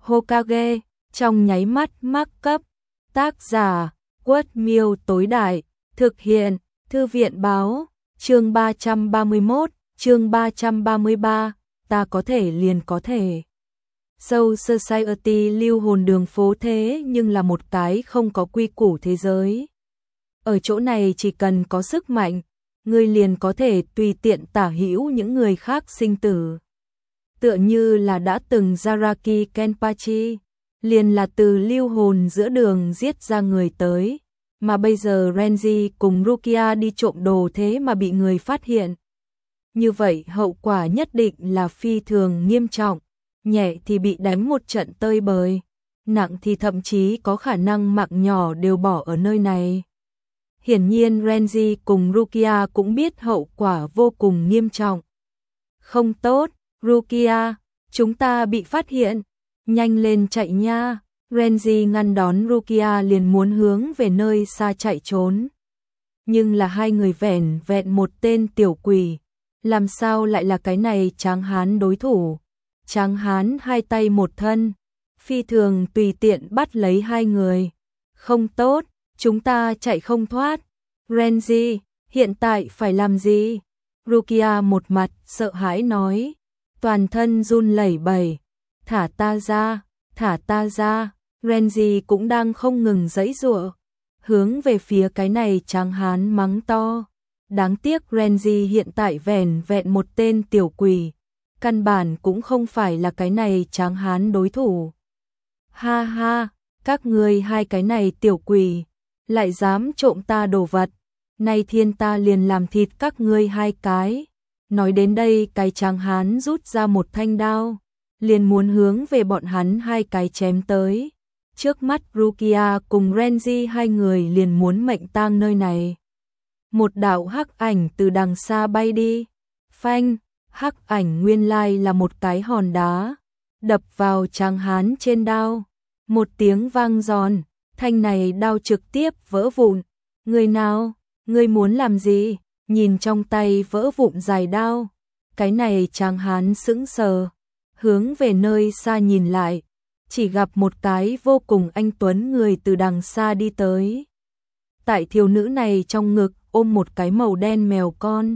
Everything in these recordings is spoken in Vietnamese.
Hokage, trong nháy mắt mark cấp. Tác giả, Quất Miêu tối đại, thực hiện, Thư viện báo, chương 331, chương 333, ta có thể liền có thể. Soul Society lưu hồn đường phố thế nhưng là một cái không có quy củ thế giới. Ở chỗ này chỉ cần có sức mạnh, người liền có thể tùy tiện tả hữu những người khác sinh tử. Tựa như là đã từng Zaraki Kenpachi, liền là từ lưu hồn giữa đường giết ra người tới, mà bây giờ Renji cùng Rukia đi trộm đồ thế mà bị người phát hiện. Như vậy hậu quả nhất định là phi thường nghiêm trọng, nhẹ thì bị đánh một trận tơi bời, nặng thì thậm chí có khả năng mạng nhỏ đều bỏ ở nơi này. Hiển nhiên Renji cùng Rukia cũng biết hậu quả vô cùng nghiêm trọng. Không tốt, Rukia, chúng ta bị phát hiện, nhanh lên chạy nha. Renji ngăn đón Rukia liền muốn hướng về nơi xa chạy trốn. Nhưng là hai người vẻn vẹn một tên tiểu quỷ, làm sao lại là cái này Tráng Hán đối thủ. Tráng Hán hai tay một thân, phi thường tùy tiện bắt lấy hai người. Không tốt, chúng ta chạy không thoát. Renji, hiện tại phải làm gì? Rukia một mặt sợ hãi nói, toàn thân run lẩy bẩy. Thả ta ra, thả ta ra. Renji cũng đang không ngừng giãy giụa, hướng về phía cái này Tráng Hán mắng to. Đáng tiếc Renji hiện tại vẻn vẹn một tên tiểu quỷ, căn bản cũng không phải là cái này Tráng Hán đối thủ. Ha ha, các ngươi hai cái này tiểu quỷ, lại dám trộm ta đồ vật, nay thiên ta liền làm thịt các ngươi hai cái. Nói đến đây cái Tráng Hán rút ra một thanh đao, liền muốn hướng về bọn hắn hai cái chém tới. Trước mắt Rukia cùng Renji hai người liền muốn mệnh tang nơi này. Một đạo hắc ảnh từ đằng xa bay đi. Phanh, hắc ảnh nguyên lai là một cái hòn đá, đập vào Tráng Hán trên đao. Một tiếng vang giòn, thanh này đao trực tiếp vỡ vụn. Người nào, người muốn làm gì? Nhìn trong tay vỡ vụn dài đao, cái này Tráng Hán sững sờ, hướng về nơi xa nhìn lại, chỉ gặp một cái vô cùng anh tuấn người từ đằng xa đi tới. Tại thiếu nữ này trong ngực ôm một cái màu đen mèo con.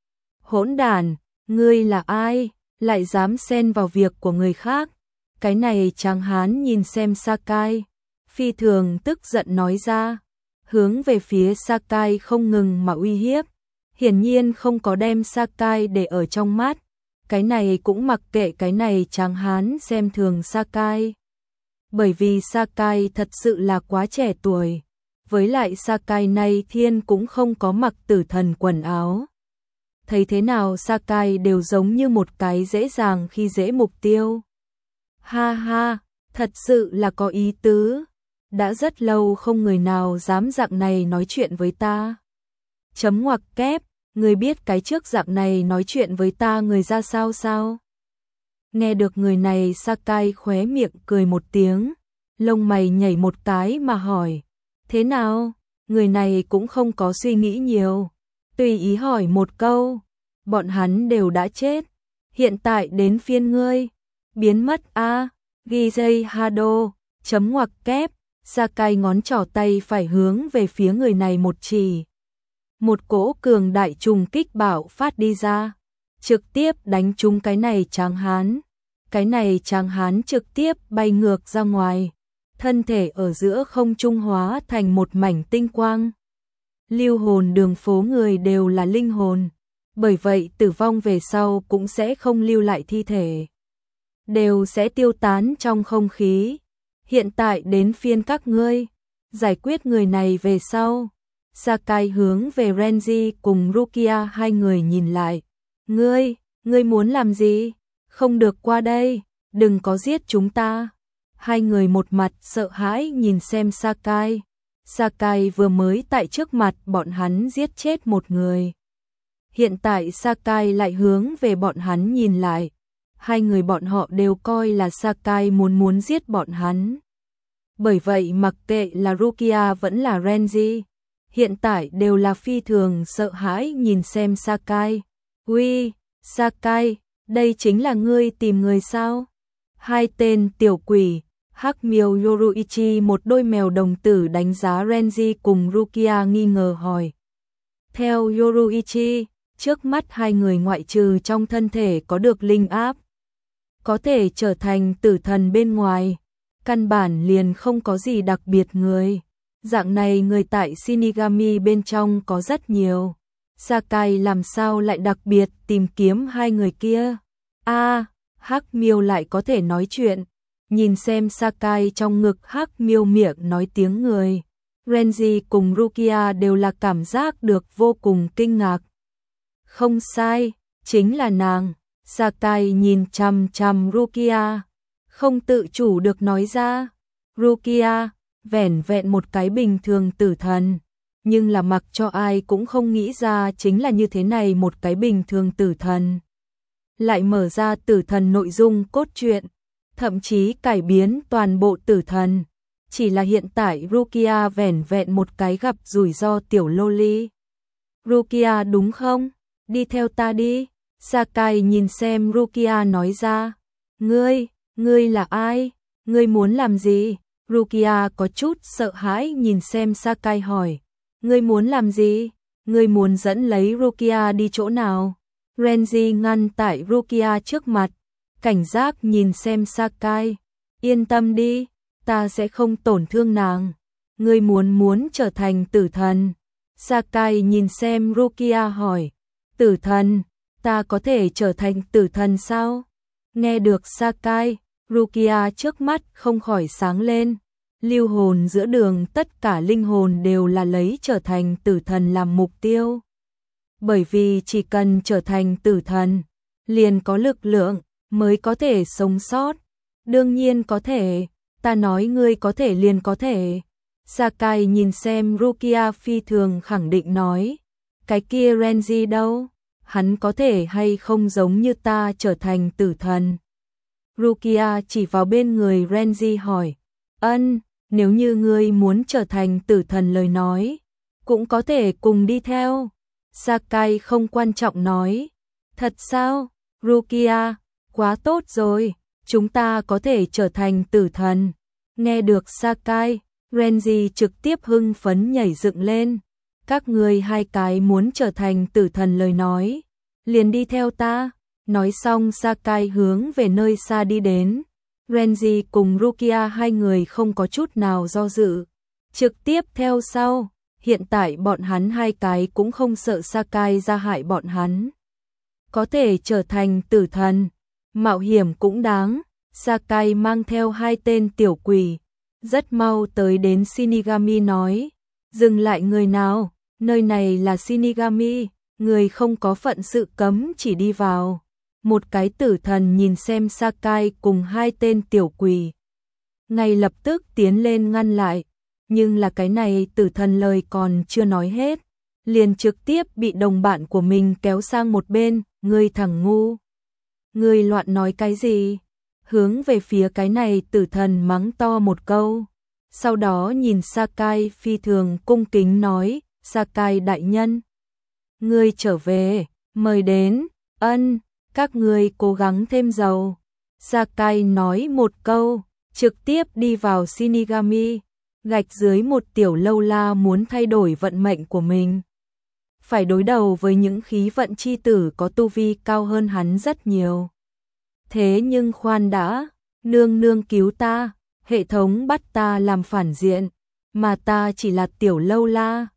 Hỗn đản, ngươi là ai, lại dám xen vào việc của người khác? Cái này Tráng Hán nhìn xem Sakai, phi thường tức giận nói ra, hướng về phía Sakai không ngừng mà uy hiếp. Hiển nhiên không có đem Sakai để ở trong mắt, cái này cũng mặc kệ cái này Tráng Hán xem thường Sakai. Bởi vì Sakai thật sự là quá trẻ tuổi, với lại Sakai này thiên cũng không có mặc tử thần quần áo. Thấy thế nào Sakai đều giống như một cái dễ dàng khi dễ mục tiêu. Ha ha, thật sự là có ý tứ, đã rất lâu không người nào dám dạng này nói chuyện với ta. Chấm ngoặc kép, người biết cái trước dạng này nói chuyện với ta người ra sao sao? Nghe được người này Sakai khóe miệng cười một tiếng, lông mày nhảy một cái mà hỏi, thế nào? Người này cũng không có suy nghĩ nhiều, tùy ý hỏi một câu, bọn hắn đều đã chết, hiện tại đến phiên ngươi, biến mất a. Gizei Hado, chấm ngoặc kép, Sakai ngón trỏ tay phải hướng về phía người này một chỉ. Một cỗ cường đại trùng kích bạo phát đi ra, trực tiếp đánh trúng cái này Tráng Hán. Cái này Tráng Hán trực tiếp bay ngược ra ngoài, thân thể ở giữa không trung hóa thành một mảnh tinh quang. Lưu hồn đường phố người đều là linh hồn, bởi vậy tử vong về sau cũng sẽ không lưu lại thi thể, đều sẽ tiêu tán trong không khí. Hiện tại đến phiên các ngươi, giải quyết người này về sau. Sakai hướng về Renji cùng Rukia hai người nhìn lại. Ngươi muốn làm gì? Không được qua đây, đừng có giết chúng ta. Hai người một mặt sợ hãi nhìn xem Sakai. Sakai vừa mới tại trước mặt bọn hắn giết chết một người. Hiện tại Sakai lại hướng về bọn hắn nhìn lại. Hai người bọn họ đều coi là Sakai muốn giết bọn hắn. Bởi vậy mặc kệ là Rukia vẫn là Renji, hiện tại đều là phi thường sợ hãi nhìn xem Sakai. Uy, Sakai, đây chính là ngươi tìm người sao? Hai tên tiểu quỷ, Hắc Miêu Yoruichi một đôi mèo đồng tử đánh giá Renji cùng Rukia nghi ngờ hỏi. Theo Yoruichi, trước mắt hai người ngoại trừ trong thân thể có được linh áp, có thể trở thành tử thần bên ngoài, căn bản liền không có gì đặc biệt người. Dạng này người tại Shinigami bên trong có rất nhiều. Sakai làm sao lại đặc biệt tìm kiếm hai người kia? Hắc Miêu lại có thể nói chuyện. Nhìn xem Sakai trong ngực Hắc Miêu miệng nói tiếng người. Renji cùng Rukia đều là cảm giác được vô cùng kinh ngạc. Không sai, chính là nàng. Sakai nhìn chằm chằm Rukia, không tự chủ được nói ra. Rukia, vẻn vẹn một cái bình thường tử thần, nhưng là mặc cho ai cũng không nghĩ ra chính là như thế này một cái bình thường tử thần. Lại mở ra tử thần nội dung cốt truyện, thậm chí cải biến toàn bộ tử thần. Chỉ là hiện tại Rukia vẻn vẹn một cái gặp rủi ro tiểu loli. Rukia đúng không? Đi theo ta đi. Sakai nhìn xem Rukia nói ra. Ngươi là ai? Ngươi muốn làm gì? Rukia có chút sợ hãi nhìn xem Sakai hỏi. Ngươi muốn làm gì? Ngươi muốn dẫn lấy Rukia đi chỗ nào? Renji ngăn tại Rukia trước mặt, cảnh giác nhìn xem Sakai. Yên tâm đi, ta sẽ không tổn thương nàng. Ngươi muốn trở thành tử thần. Sakai nhìn xem Rukia hỏi. Tử thần, ta có thể trở thành tử thần sao? Nghe được Sakai, Rukia trước mắt không khỏi sáng lên. Lưu hồn giữa đường tất cả linh hồn đều là lấy trở thành tử thần làm mục tiêu. Bởi vì chỉ cần trở thành tử thần, liền có lực lượng, mới có thể sống sót. Đương nhiên có thể, ta nói ngươi có thể liền có thể. Sakai nhìn xem Rukia phi thường khẳng định nói. Cái kia Renji đâu? Hắn có thể hay không giống như ta trở thành tử thần? Rukia chỉ vào bên người Renji hỏi. Nếu như ngươi muốn trở thành tử thần lời nói, cũng có thể cùng đi theo. Sakai không quan trọng nói. Thật sao? Rukia, quá tốt rồi, chúng ta có thể trở thành tử thần. Nghe được Sakai, Renji trực tiếp hưng phấn nhảy dựng lên. Các ngươi hai cái muốn trở thành tử thần lời nói, liền đi theo ta. Nói xong Sakai hướng về nơi xa đi đến. Renji cùng Rukia hai người không có chút nào do dự, trực tiếp theo sau. Hiện tại bọn hắn hai cái cũng không sợ Sakai ra hại bọn hắn. Có thể trở thành tử thần, mạo hiểm cũng đáng. Sakai mang theo hai tên tiểu quỷ, rất mau tới đến Shinigami nói. Dừng lại người nào, nơi này là Shinigami, người không có phận sự cấm chỉ đi vào. Một cái tử thần nhìn xem Sakai cùng hai tên tiểu quỷ, ngay lập tức tiến lên ngăn lại. Nhưng là cái này tử thần lời còn chưa nói hết, liền trực tiếp bị đồng bạn của mình kéo sang một bên. Ngươi thằng ngu, ngươi loạn nói cái gì? Hướng về phía cái này tử thần mắng to một câu. Sau đó nhìn Sakai phi thường cung kính nói. Sakai đại nhân, ngươi trở về, mời đến. Các ngươi cố gắng thêm dầu. Sakai nói một câu, trực tiếp đi vào Shinigami. Gạch dưới một tiểu lâu la muốn thay đổi vận mệnh của mình. Phải đối đầu với những khí vận chi tử có tu vi cao hơn hắn rất nhiều. Thế nhưng khoan đã, nương nương cứu ta, hệ thống bắt ta làm phản diện, mà ta chỉ là tiểu lâu la.